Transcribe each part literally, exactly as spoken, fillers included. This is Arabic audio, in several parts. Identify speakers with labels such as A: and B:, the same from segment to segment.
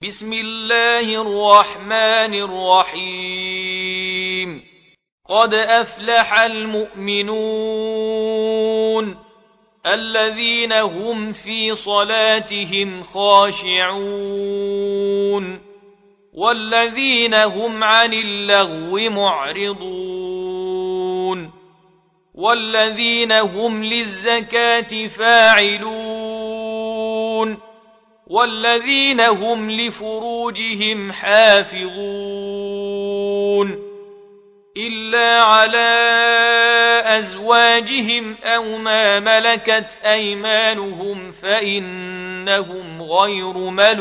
A: بسم الله الرحمن الرحيم قد أفلح المؤمنون الذين هم في صلاتهم خاشعون والذين هم عن اللغو معرضون والذين هم للزكاة فاعلون والذين هم لفروجهم حافظون إلا على أزواجهم أو ما ملكت أيمانهم فإنهم غير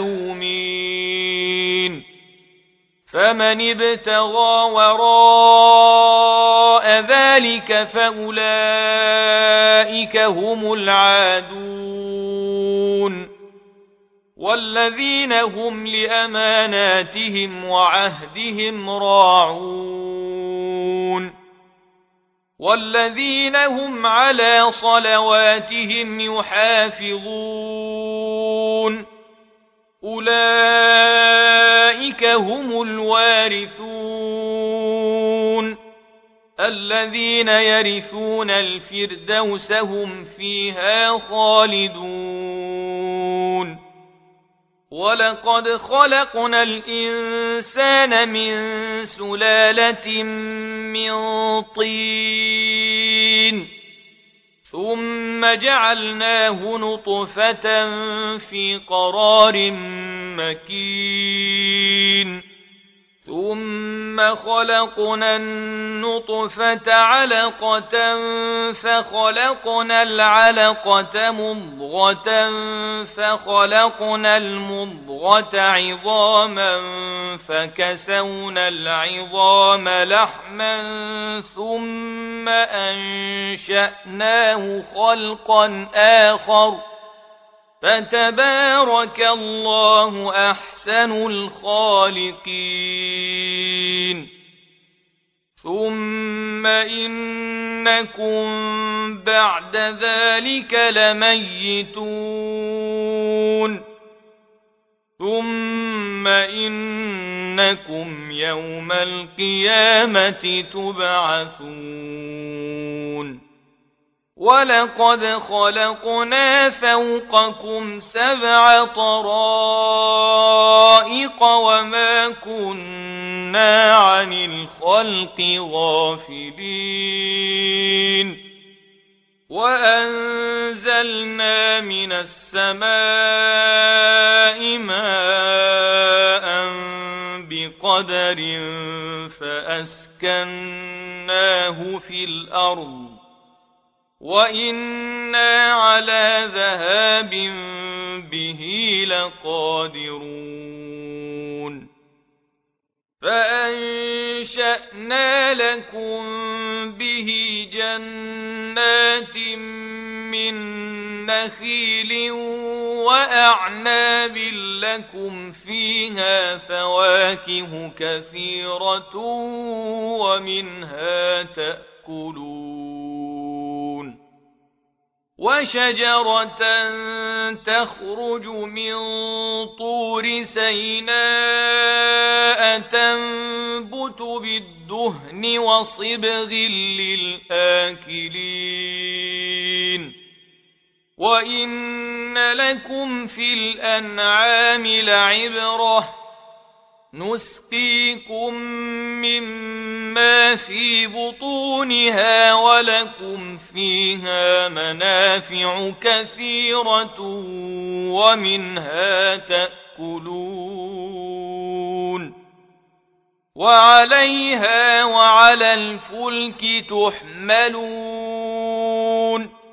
A: ملومين فمن ابتغى وراء ذلك فأولئك هم العادون والذين هم لأماناتهم وعهدهم راعون والذين هم على صلواتهم يحافظون أولئك هم الوارثون الذين يرثون الفردوس هم فيها خالدون ولقد خلقنا الإنسان من سلالة من طين ثم جعلناه نطفة في قرار مكين ثم خلقنا النطفة علقة فخلقنا العلقة مضغة فخلقنا المضغة عظاما فكسونا العظام لحما ثم أنشأناه خلقا آخر فتبارك الله أحسن الخالقين ثم إنكم بعد ذلك لميتون ثم إنكم يوم القيامة تبعثون ولقد خلقنا فوقكم سبع طرائق وما كنا عن الخلق غافلين وأنزلنا من السماء ماء بقدر فأسكناه في الأرض وإنا على ذهاب به لقادرون فأنشأنا لكم به جنات من نخيل وأعناب لكم فيها فواكه كثيرة ومنها تأكلون وشجرة تخرج من طور سيناء تنبت بالدهن وصبغ للآكلين وإن لكم في الأنعام لعبرة نسقيكم مما في بطونها ولكم فيها منافع كثيرة ومنها تأكلون وعليها وعلى الفلك تحملون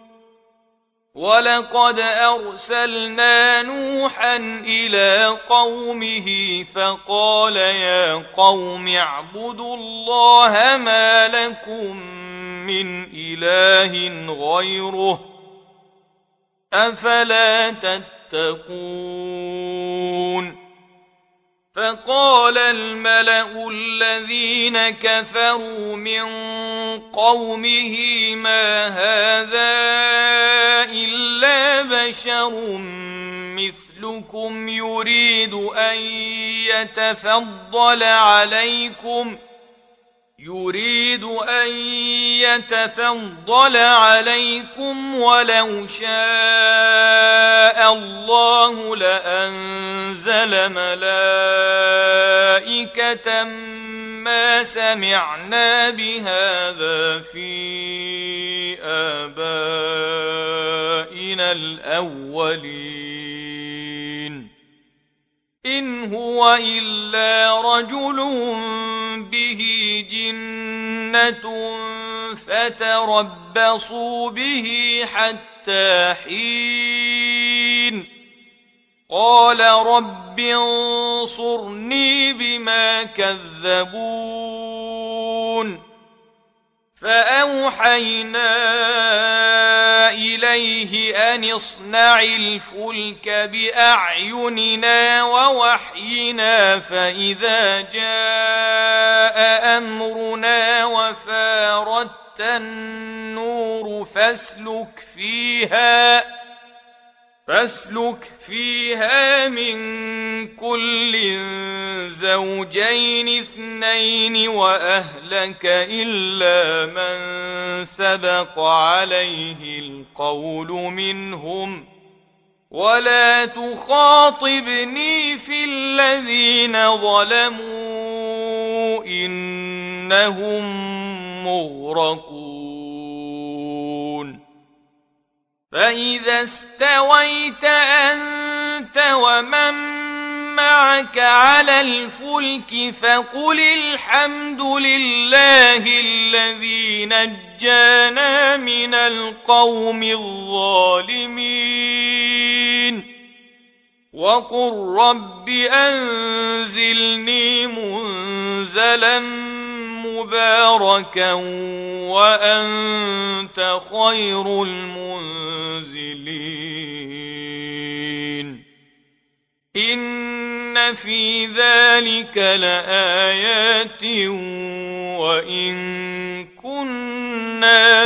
A: ولقد أرسلنا نوحا إلى قومه فقال يا قوم اعبدوا الله ما لكم من إله غيره أفلا تتقون فقال الملأ الذين كفروا من قومه ما هذا إلا بشر مثلكم مثلكم يريد أن يتفضل عليكم يريد أن يتفضل عليكم ولو شاء الله لأنزل ملائكة ما سمعنا بهذا في آبائنا الأولين إن هو إلا رجل به جنة فتربصوا به حتى حين قال رب انصرني بما كذبون فأوحينا إليه أن اصنع الفلك بأعيننا ووحينا فإذا جاء أمرنا وفاردت النور فاسلك فيها فاسلك فيها من كل زوجين اثنين وأهلك إلا من سبق عليه القول منهم ولا تخاطبني في الذين ظلموا إنهم مغرقون فإذا استويت أنت ومن معك على الفلك فقل الحمد لله الذي نجانا من القوم الظالمين وقل رب أنزلني منزلا مباركا وأنت خير المنزلين إن في ذلك لآيات وإن كنا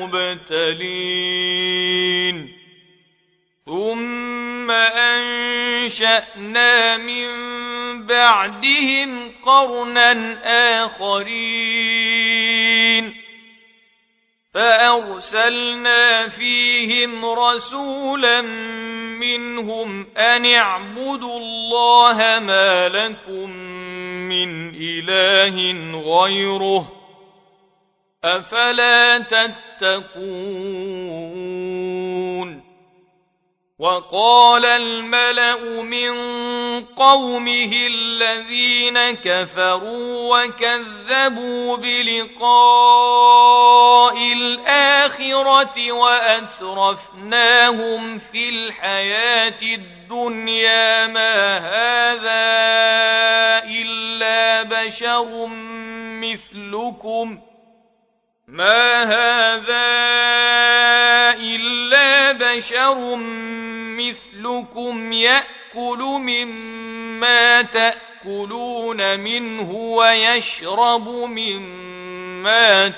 A: لمبتلين ثم أنشأنا من بعدهم قرنا آخرين فأرسلنا فيهم رسولا منهم أن اعبدوا الله ما لكم من إله غيره أفلا تتقون وقال الملأ من قومه الذين كفروا وكذبوا بلقاء الآخرة وأترفناهم في الحياة الدنيا ما هذا إلا بشر مثلكم ما هذا إلا بشر مثلكم يأكل مما تأكلون منه ويشرب مما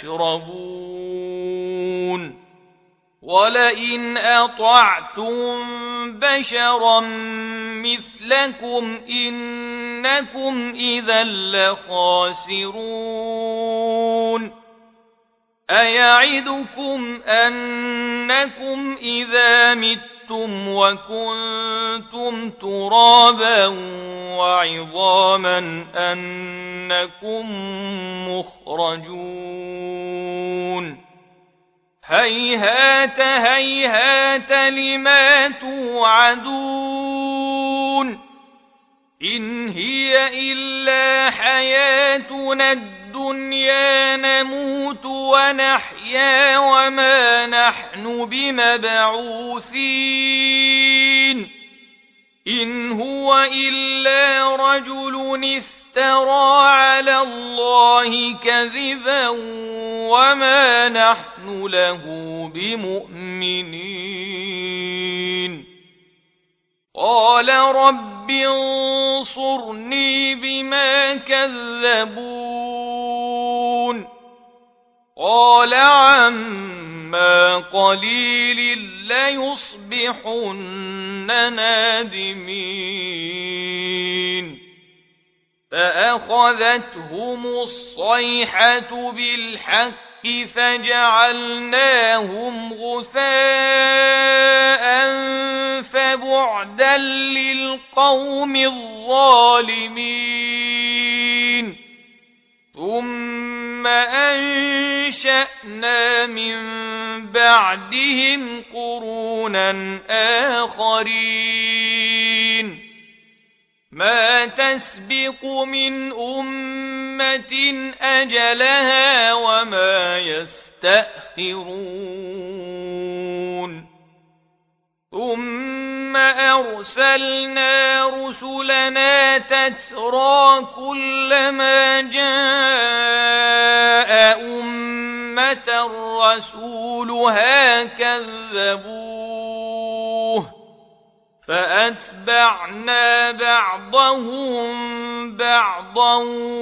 A: تشربون ولئن أطعتم بشرا مثلكم إنكم إذا لخاسرون أيعدكم أنكم إذا متم وكنتم ترابا وعظاما أنكم مخرجون هيهات هيهات لما توعدون إن هي إلا حياتنا الدنيا نموت ونحيا وما نحن بمبعوثين إن هو إلا رجل افترى على الله كذبا وما نحن له بمؤمنين قال رب انصرني بما كذبون قال عما عما قليل ليصبحن نادمين فأخذتهم الصيحة بالحق فجعلناهم غثاء فبعدا للقوم الظالمين ثم أنشأنا من بعدهم قرونا آخرين ما تسبق من أمة أجلها وما يستأخرون ثم أرسلنا رسلنا تترى كلما جاء أمة رسولها كذبوه فأتبعنا بعضهم بعضا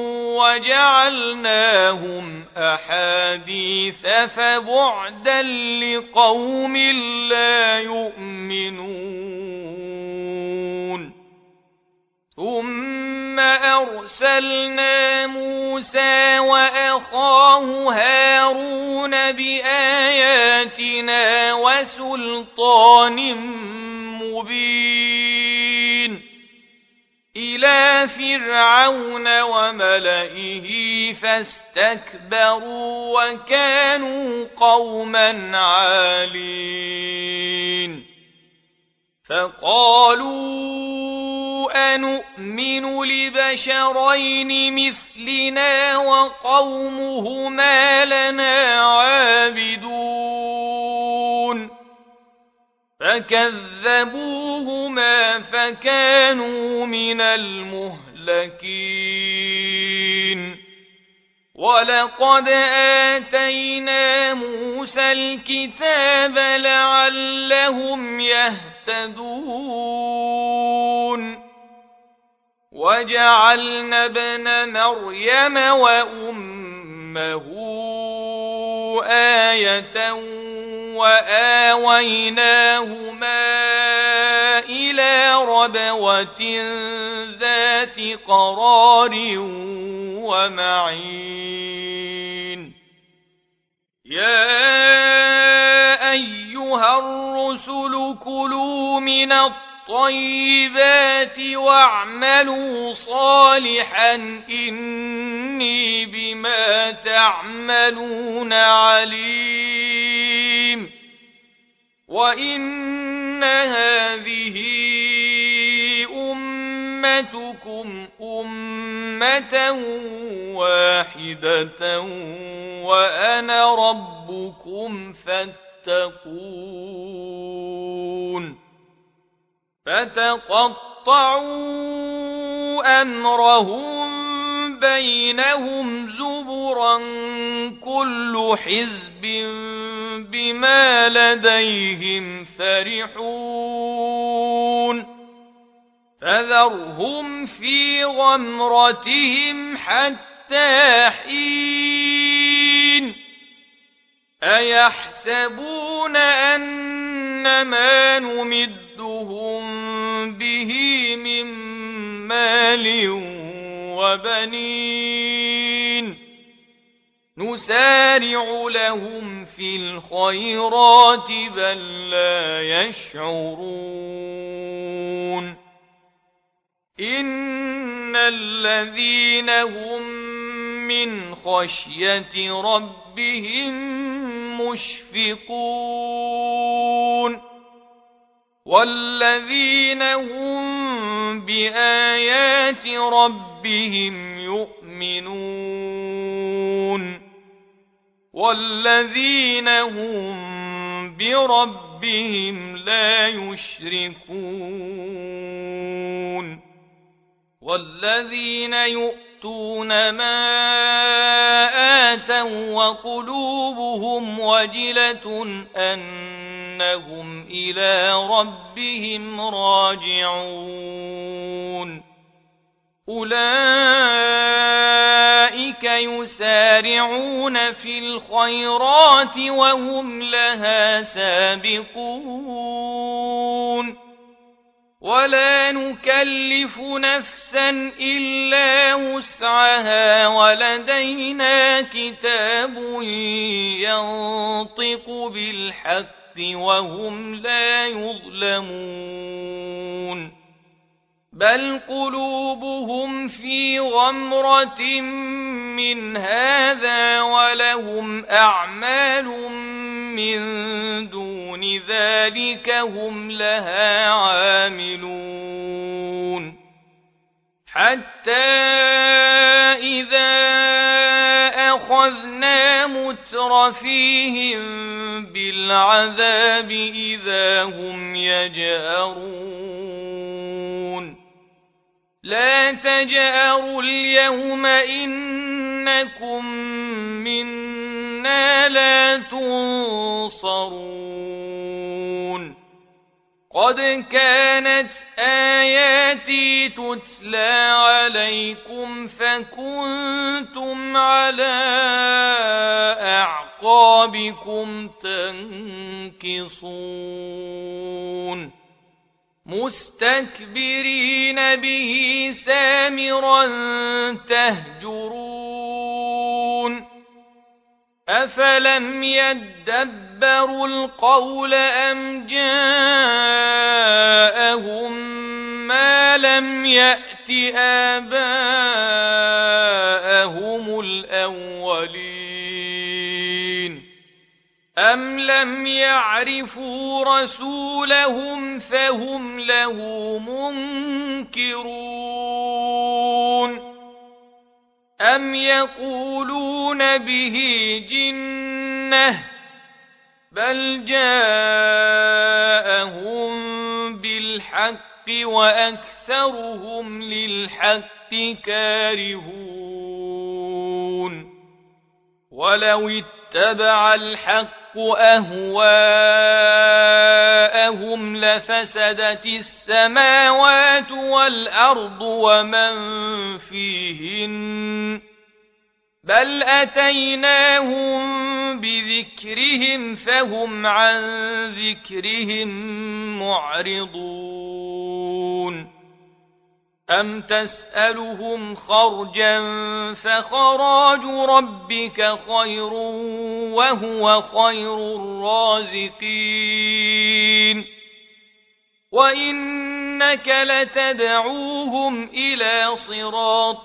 A: وجعلناهم أحاديث فبعدا لقوم لا يؤمنون ثم أرسلنا موسى وأخاه هارون بآياتنا وسلطان مبين إلى فرعون وملئه فاستكبروا وكانوا قوما عالين فقالوا أنؤمن لبشرين مثلنا وقومهما لنا عابدون فكذبوهما فكانوا من المهلكين ولقد آتينا موسى الكتاب لعلهم يهتدون وجعلنا ابن مريم وأمه آية وآويناهما إلى ربوة ذات قرار ومعين يا أيها الرسل كلوا من الطيبات واعملوا صالحا إني بما تعملون عليم وإن هذه أمتكم أمة واحدة وأنا ربكم فاتقون فتقطعوا أمرهم بينهم زبرا كل حزب بما لديهم فرحون فذرهم في غمرتهم حتى حين أيحسبون أن ما نمدهم به من مال وبنين نسارع لهم في الخيرات بل لا يشعرون إن الذين هم من خشية ربهم مشفقون والذين هم بآيات ربهم يؤمنون والذين هم بربهم لا يشركون والذين يؤتون ما آتوا وقلوبهم وجلة أنهم إلى ربهم راجعون أولئك يسارعون في الخيرات الخيرات وهم لها سابقون ولا نكلف نفسا إلا وسعها ولدينا كتاب ينطق بالحق وهم لا يظلمون بل قلوبهم في غمرة من هذا ولهم أعمال من دون ذلك هم لها عاملون حتى إذا أخذنا مترفيهم بالعذاب إذا هم يجأرون لا تجأروا اليوم إنكم منا لا تنصرون قد كانت آياتي تتلى عليكم فكنتم على أعقابكم تنكصون مستكبرين به سامرا تهجرون أفلم يدبروا القول أم جاءهم ما لم يأت آباءهم الأولين أم لم يعرفوا رسولهم فهم له منكرون أم يقولون به جنة بل جاءهم بالحق وأكثرهم للحق كارهون ولو اتبع الحق أهواءهم لفسدت السماوات والأرض ومن فيهن بل أتيناهم بذكرهم فهم عن ذكرهم معرضون أم تسألهم خرجا فخراج ربك خير وهو خير الرازقين وإنك لتدعوهم إلى صراط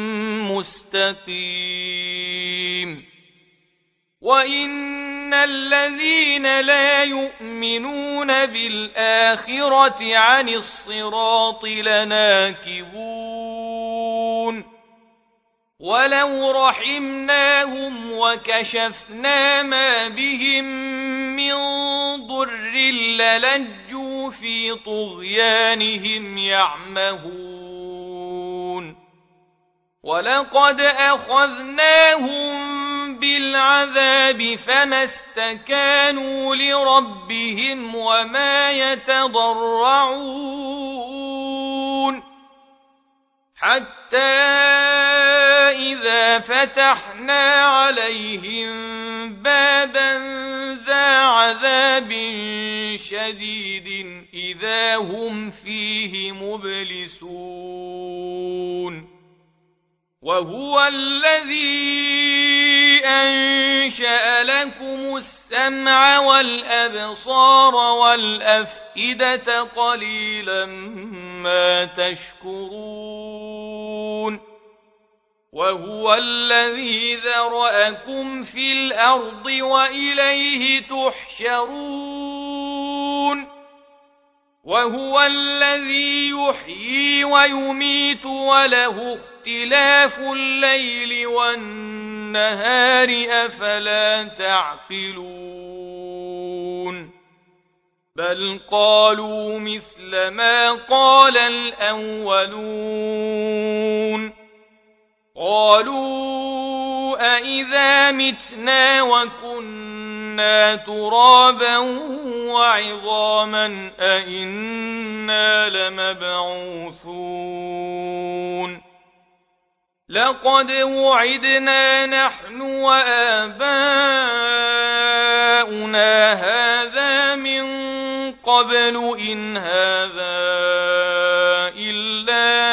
A: مستقيم وإن الذين لا يؤمنون بالآخرة عن الصراط لناكبون ولو رحمناهم وكشفنا ما بهم من ضر للجوا في طغيانهم يعمهون ولقد أخذناهم بالعذاب فما استكانوا لربهم وما يتضرعون حتى إذا فتحنا عليهم بابا ذا عذاب شديد إذا هم فيه مبلسون وهو الذي أنشأ لكم السمع والأبصار والأفئدة قليلا ما تشكرون وهو الذي ذرأكم في الأرض وإليه تحشرون وهو الذي يحيي ويميت وله اختلاف الليل والنهار أفلا تعقلون بل قالوا مثل ما قال الأولون قالوا أإذا متنا وكنا ترابا وعظاما أإنا لمبعوثون لقد وعدنا نحن وآباؤنا آباؤنا هذا من قبل إن هذا إلا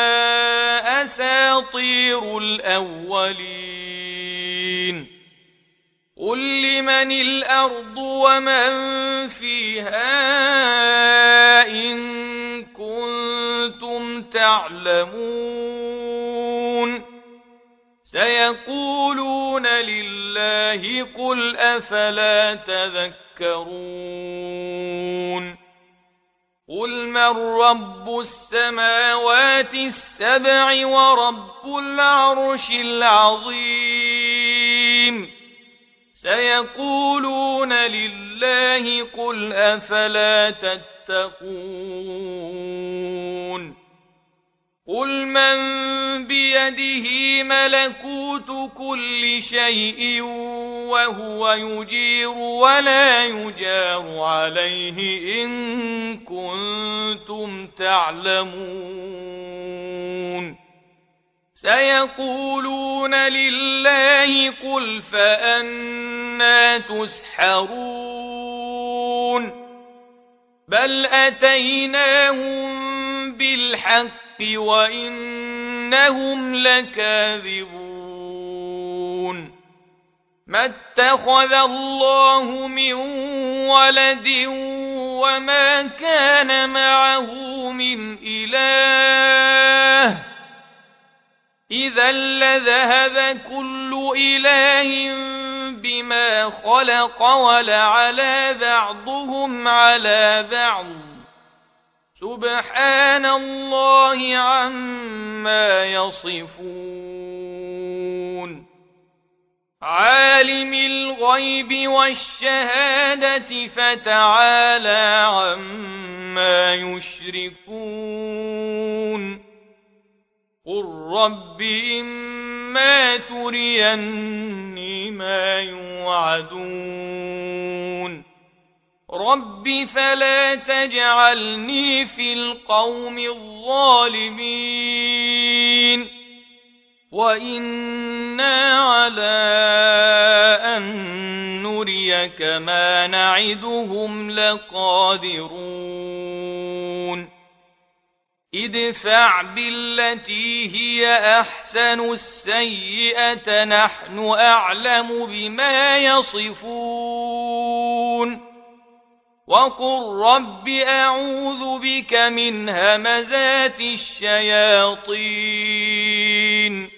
A: أساطير الأولين قل لمن الأرض ومن فيها إن كنتم تعلمون سيقولون لله قل أفلا تذكرون قل من رب السماوات السبع ورب العرش العظيم سيقولون لله قل أفلا تتقون قل من بيده ملكوت كل شيء وهو يجير ولا يجار عليه إن كنتم تعلمون سيقولون لله قل فأنى تسحرون بل أتيناهم بالحق وإنهم لكاذبون ما اتخذ الله من ولد وما كان معه من إله إذا لذهب كل إله بما خلق ولعلى بعضهم على بعض سبحان الله عما يصفون عالم الغيب والشهادة فتعالى عما يشركون قل رب إما تريني ما يوعدون رب فلا تجعلني في القوم الظالمين وإنا على أن نريك ما نعدهم لقادرون ادفع بالتي هي أحسن السيئة نحن أعلم بما يصفون وقل رب أعوذ بك من همزات الشياطين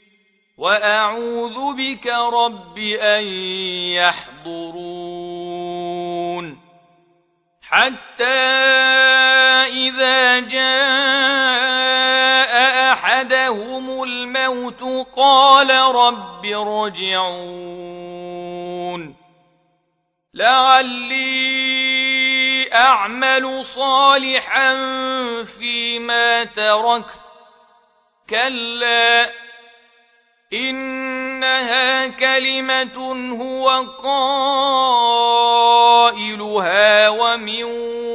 A: وأعوذ بك رب أن يحضرون حتى إذا جاء أحدهم الموت قال رب ارجعون لعلي أعمل صالحا فيما تركت كلا إنها كلمة هو قائلها ومن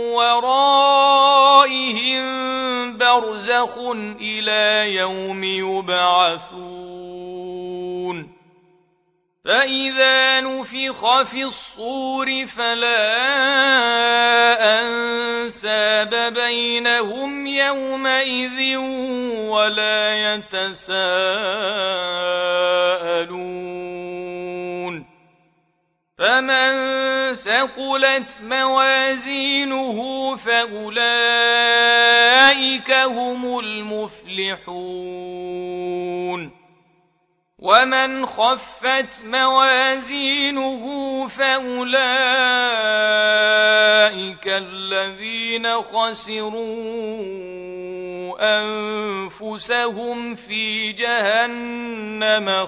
A: ورائهم برزخ إلى يوم يبعثون فإذا نفخ في الصور فلا أنساب بينهم يومئذ ولا يتساءلون فمن ثقلت موازينه فأولئك هم المفلحون ومن خفت موازينه فأولئك الذين خسروا أنفسهم في جهنم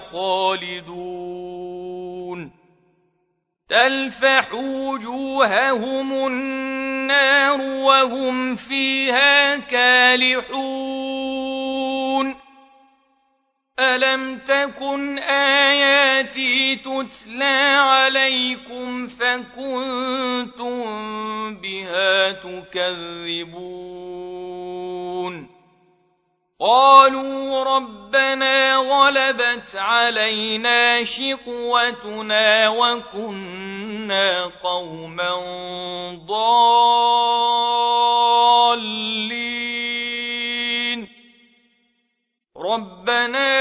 A: خالدون تلفح وجوههم النار وهم فيها كالحون ألم تكن آياتي تتلى عليكم فكنتم بها تكذبون قالوا ربنا غلبت علينا شقوتنا وكنا قوما ضالين ربنا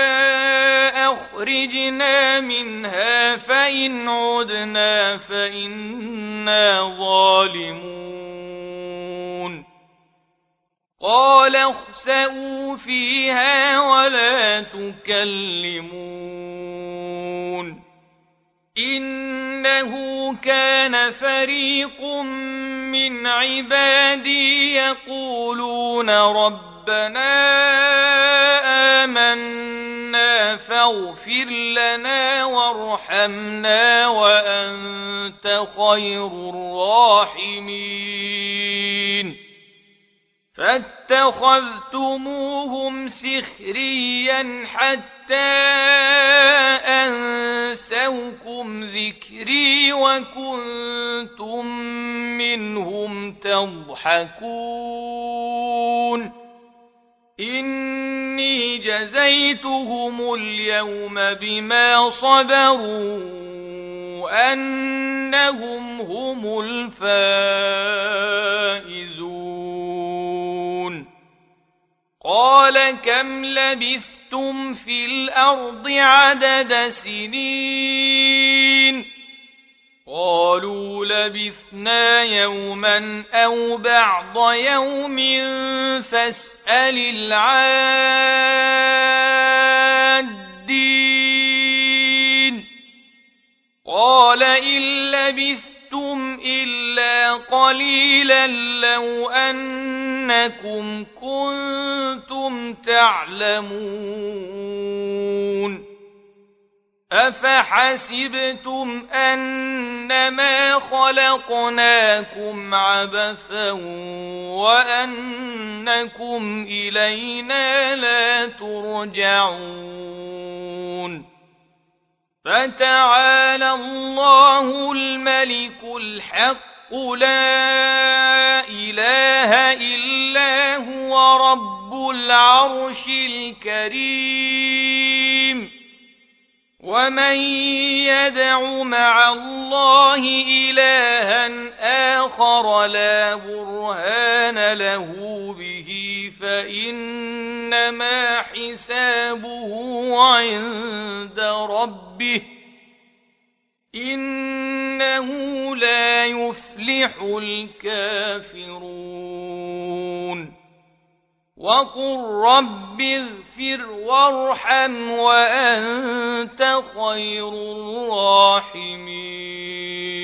A: أخرجنا منها فإن عدنا فإنا ظالمون قال اخسئوا فيها ولا تكلمون إنه كان فريق من عبادي يقولون ربنا آمنا فاغفر لنا وارحمنا وأنت خير الراحمين فاتخذتموهم سخريا حتى أنسوكم ذكري وكنتم منهم تضحكون إني جزيتهم اليوم بما صبروا أنهم هم الفائزون قال كم لبثتم في الأرض عدد سنين قالوا لبثنا يوما أو بعض يوم فاسأل العادين قال إن لبثتم إلا قليلا لو أنكم كنتم تعلمون أفحسبتم أنما خلقناكم عبثا وأنكم إلينا لا ترجعون فتعالى الله الملك الحق لا إله إلا هو رب العرش الكريم ومن يدع مع الله إلها آخر لا برهان له به فإنما حسابه عند ربه إنه لا يفلح الكافرون وقل رب اغفر وارحم وأنت خير الراحمين